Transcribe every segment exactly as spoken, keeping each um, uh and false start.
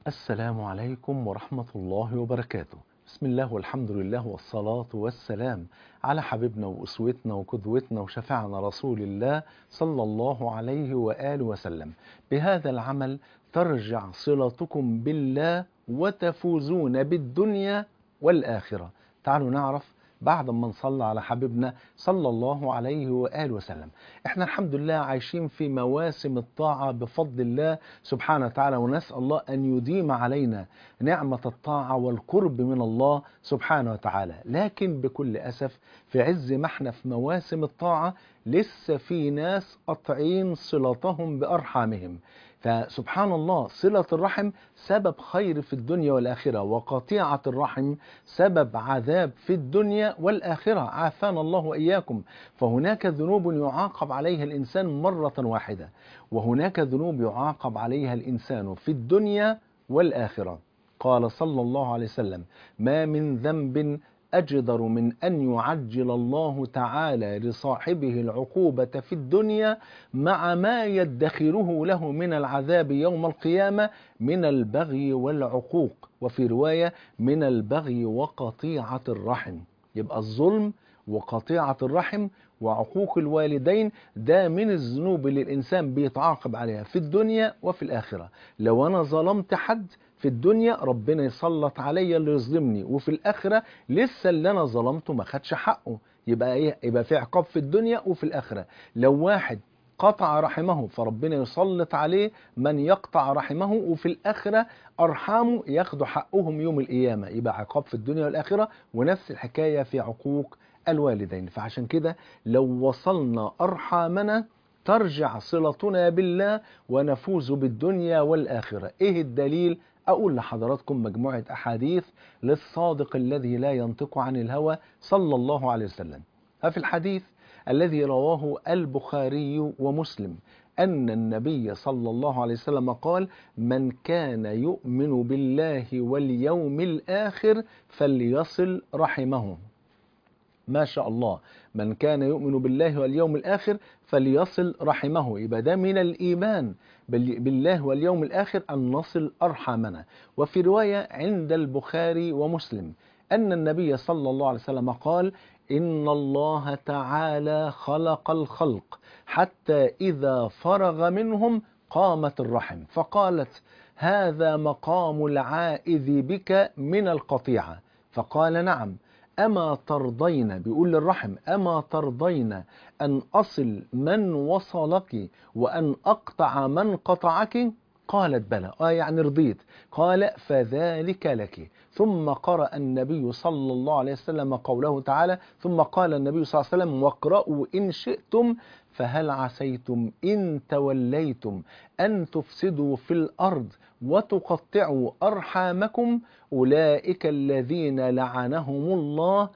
السلام عليكم ورحمة الله وبركاته. بسم الله والحمد لله والصلاة والسلام على حبيبنا وأسوتنا وقدوتنا وشفيعنا رسول الله صلى الله عليه وآله وسلم. بهذا العمل ترجع صلتكم بالله وتفوزون بالدنيا والآخرة. تعالوا نعرف بعد ما نصلى على حبيبنا صلى الله عليه وآله وسلم. احنا الحمد لله عايشين في مواسم الطاعة بفضل الله سبحانه وتعالى، ونسأل الله أن يديم علينا نعمة الطاعة والقرب من الله سبحانه وتعالى. لكن بكل أسف في عز ما احنا في مواسم الطاعة لسه في ناس قاطعين صلتهم بأرحامهم. فسبحان الله، صلة الرحم سبب خير في الدنيا والآخرة، وقطيعة الرحم سبب عذاب في الدنيا والآخرة، عافانا الله وإياكم. فهناك ذنوب يعاقب عليها الإنسان مرة واحدة، وهناك ذنوب يعاقب عليها الإنسان في الدنيا والآخرة. قال صلى الله عليه وسلم: ما من ذنب أجدر من أن يعجل الله تعالى لصاحبه العقوبة في الدنيا مع ما يدخره له من العذاب يوم القيامة من البغي والعقوق، وفي رواية من البغي وقطيعة الرحم. يبقى الظلم وقطيعة الرحم وعقوق الوالدين ده من الذنوب اللي الإنسان بيتعاقب عليها في الدنيا وفي الآخرة. لو أنا ظلمت حد في الدنيا ربنا يسلط عليا اللي يظلمني، وفي الآخرة لسه اللي أنا ظلمته ما خدش حقه. يبقى إيه؟ يبقى في عقاب في الدنيا وفي الآخرة. لو واحد قطع رحمه فربنا يسلط عليه من يقطع رحمه، وفي الآخرة أرحامه ياخدوا حقهم يوم القيامة. يبقى عقاب في الدنيا والآخرة، ونفس الحكاية في عقوق الوالدين. فعشان كده لو وصلنا أرحامنا ترجع صلتنا بالله ونفوز بالدنيا والآخرة. إيه الدليل؟ أقول لحضراتكم مجموعة أحاديث للصادق الذي لا ينطق عن الهوى صلى الله عليه وسلم. ففي الحديث الذي رواه البخاري ومسلم أن النبي صلى الله عليه وسلم قال: من كان يؤمن بالله واليوم الآخر فليصل رحمه. ما شاء الله، من كان يؤمن بالله واليوم الآخر فليصل رحمه. يبقى ده من الإيمان بالله واليوم الآخر أن نصل أرحامنا. وفي رواية عند البخاري ومسلم أن النبي صلى الله عليه وسلم قال: إن الله تعالى خلق الخلق حتى إذا فرغ منهم قامت الرحم، فقالت: هذا مقام العائذ بك من القطيعة. فقال: نعم. أما ترضين، بيقول للرحم: أما ترضين أن أصل من وصلك وأن أقطع من قطعك؟ قالت: بلى. آه يعني رضيت. قال: فذلك لك. ثم قرأ النبي صلى الله عليه وسلم قوله تعالى: ثم قال النبي صلى الله عليه وسلم: واقرأوا إن شئتم فهل عسيتم إن توليتم أن تفسدوا في الأرض وتقطعوا أرحامكم أولئك الذين لعنهم الله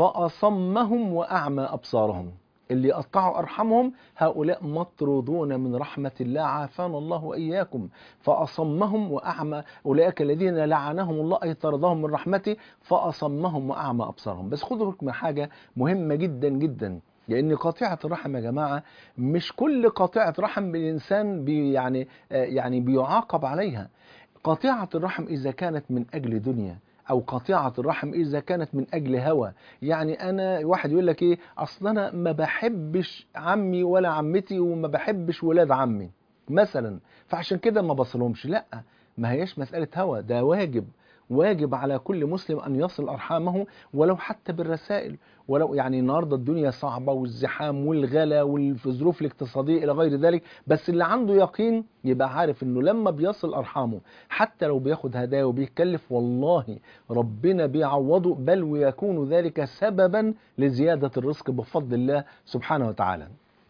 فأصمهم وأعمى أبصارهم. اللي يقطعوا أرحامهم هؤلاء مطرودون من رحمة الله، عافانا الله وإياكم. فأصمهم وأعمى أولئك الذين لعنهم الله أي طردهم من رحمته فأصمهم وأعمى أبصارهم. بس خدوا بالكم من حاجة مهمة جدا جدا، لأن قطيعة الرحم يا جماعة مش كل قطيعة رحم بالإنسان بي يعني يعني بيعاقب عليها. قطيعة الرحم إذا كانت من أجل دنيا، أو قطيعة الرحم إذا كانت من أجل هوى. يعني أنا واحد يقول لك إيه: أصل أنا ما بحبش عمي ولا عمتي وما بحبش ولاد عمي مثلا، فعشان كده ما بصلهمش. لا، ما هيش مسألة هوى، ده واجب. واجب على كل مسلم أن يصل أرحامه ولو حتى بالرسائل. ولو يعني النهارده الدنيا صعبة والزحام والغلا والظروف الاقتصادية إلى غير ذلك، بس اللي عنده يقين يبقى عارف إنه لما بيصل أرحامه حتى لو بياخد هدايا وبيتكلف، والله ربنا بيعوضه، بل ويكون ذلك سببا لزيادة الرزق بفضل الله سبحانه وتعالى.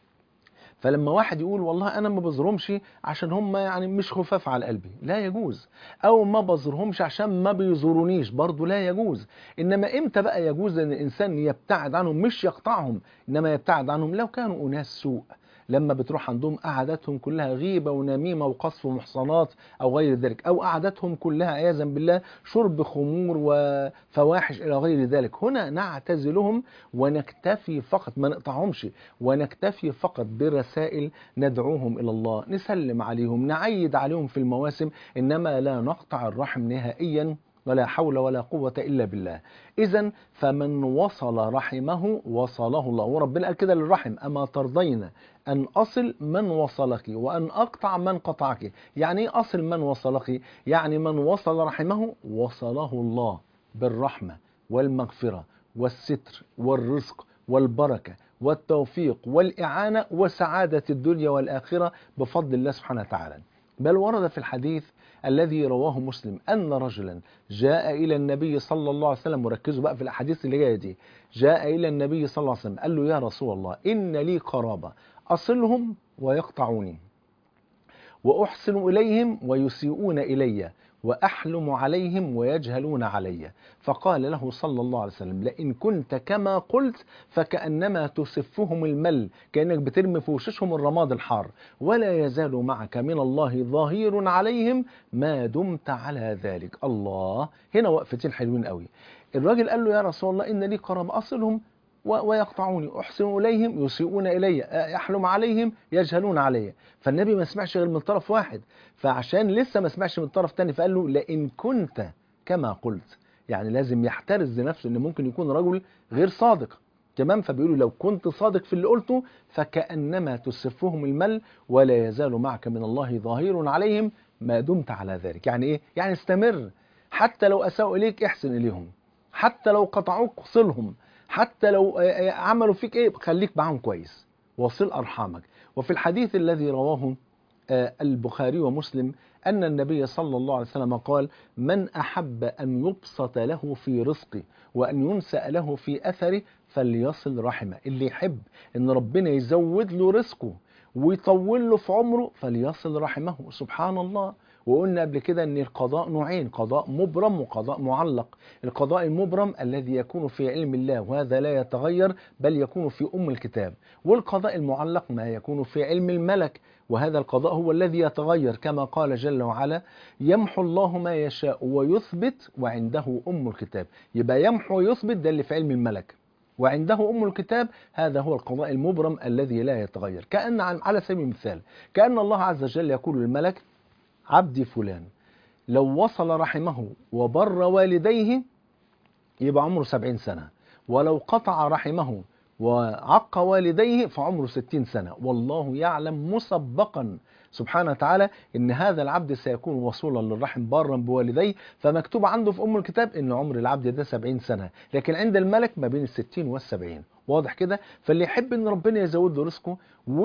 فلما واحد يقول والله انا ما بزورهمش عشان هم يعني مش خفاف على قلبي، لا يجوز. او ما بزورهمش عشان ما بيزورونيش، برضو لا يجوز. انما امتى بقى يجوز ان الانسان يبتعد عنهم؟ مش يقطعهم، انما يبتعد عنهم لو كانوا اناس سوء، لما بتروح عندهم قعداتهم كلها غيبة ونميمة وقصف ومحصنات أو غير ذلك، أو قعداتهم كلها عياذا بالله شرب خمور وفواحش إلى غير ذلك. هنا نعتزلهم ونكتفي فقط، ما نقطعهمش، ونكتفي فقط برسائل ندعوهم إلى الله، نسلم عليهم، نعيد عليهم في المواسم، إنما لا نقطع الرحم نهائيا، ولا حول ولا قوة إلا بالله. إذن فمن وصل رحمه وصله الله، وربنا قال كده للرحم: أما ترضين أن أصل من وصلك وأن أقطع من قطعك. يعني إيه أصل من وصلك؟ يعني من وصل رحمه وصله الله بالرحمة والمغفرة والستر والرزق والبركة والتوفيق والإعانة وسعادة الدنيا والآخرة بفضل الله سبحانه وتعالى. بل ورد في الحديث الذي رواه مسلم أن رجلا جاء إلى النبي صلى الله عليه وسلم، وركزوا بقى في الأحاديث اللي جاية دي، جاء إلى النبي صلى الله عليه وسلم قال له: يا رسول الله، إن لي قرابة أصلهم ويقطعوني، وأحسن إليهم ويسيئون إلي، وأحلم عليهم ويجهلون علي. فقال له صلى الله عليه وسلم: لئن كنت كما قلت فكأنما تسفهم المل، كأنك بترمي في وشوشهم الرماد الحار، ولا يزال معك من الله ظهير عليهم ما دمت على ذلك. الله، هنا وقفتين حلوين قوي. الراجل قال له: يا رسول الله، إن لي قرب أصلهم ويقطعوني، أحسن إليهم يسيئون إلي، أحلم عليهم يجهلون علي. فالنبي ما سمعش غير من طرف واحد، فعشان لسه ما سمعش من طرف تاني فقال له: لئن كنت كما قلت. يعني لازم يحترز لنفسه ان ممكن يكون رجل غير صادق، تمام؟ فبيقولوا: لو كنت صادق في اللي قلته فكأنما تسفهم المل، ولا يزال معك من الله ظهير عليهم ما دمت على ذلك. يعني ايه؟ يعني استمر، حتى لو أساءوا إليك احسن إليهم، حتى لو قطعوك صلهم، حتى لو عملوا فيك ايه خليك معهم كويس، وصل أرحامك. وفي الحديث الذي رواه البخاري ومسلم أن النبي صلى الله عليه وسلم قال: من أحب أن يبسط له في رزقه وأن ينسأ له في أثره فليصل رحمه. اللي يحب أن ربنا يزود له رزقه ويطول له في عمره فليصل رحمه. سبحان الله. وقلنا قبل كده أن القضاء نوعين: قضاء مبرم وقضاء معلق. القضاء المبرم الذي يكون في علم الله وهذا لا يتغير بل يكون في أم الكتاب، والقضاء المعلق ما يكون في علم الملك، وهذا القضاء هو الذي يتغير، كما قال جل وعلا: يمحو الله ما يشاء ويثبت وعنده أم الكتاب. يبقى يمحو ويثبت ده اللي في علم الملك، وعنده أم الكتاب هذا هو القضاء المبرم الذي لا يتغير. كأن على سبيل المثال كأن الله عز وجل يقول للملك: عبدي فلان لو وصل رحمه وبر والديه يبقى عمره سبعين سنة، ولو قطع رحمه وعق والديه فعمره ستين سنة، والله يعلم مسبقا سبحانه وتعالى ان هذا العبد سيكون وصولا للرحم بارا بوالديه. فمكتوب عنده في ام الكتاب ان عمر العبد ده سبعين سنة، لكن عند الملك ما بين الستين والسبعين. واضح كده؟ فاللي يحب ان ربنا يزود له رزقه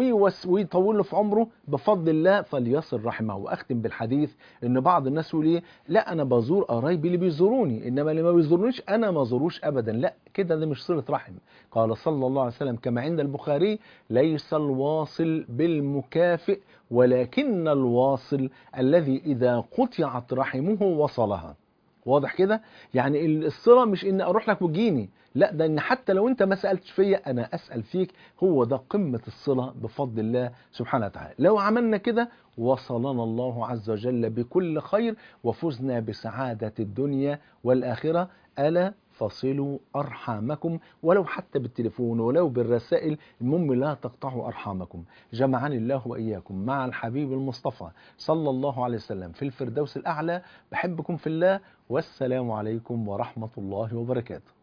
ويطول له في عمره بفضل الله فليصل رحمه. واختم بالحديث ان بعض الناس يقول ايه: لا انا بزور قرايبي اللي بيزوروني، انما اللي ما بيزورونيش انا ما زوروش ابدا. لا، كده ده مش صلة رحم. قال صلى الله عليه وسلم كما عند البخاري: ليس الواصل بالمكافئ ولكن الواصل الذي إذا قطعت رحمه وصلها. واضح كده؟ يعني الصلة مش إن أروح لك وتجيني، لا، ده إن حتى لو أنت ما سألتش فيا أنا أسأل فيك. هو ده قمة الصلة بفضل الله سبحانه وتعالى. لو عملنا كده وصلنا الله عز وجل بكل خير وفزنا بسعادة الدنيا والآخرة. ألا فصلوا أرحامكم، ولو حتى بالتليفون ولو بالرسائل، المهم لا تقطعوا أرحامكم. جمعني الله وإياكم مع الحبيب المصطفى صلى الله عليه وسلم في الفردوس الأعلى. بحبكم في الله، والسلام عليكم ورحمة الله وبركاته.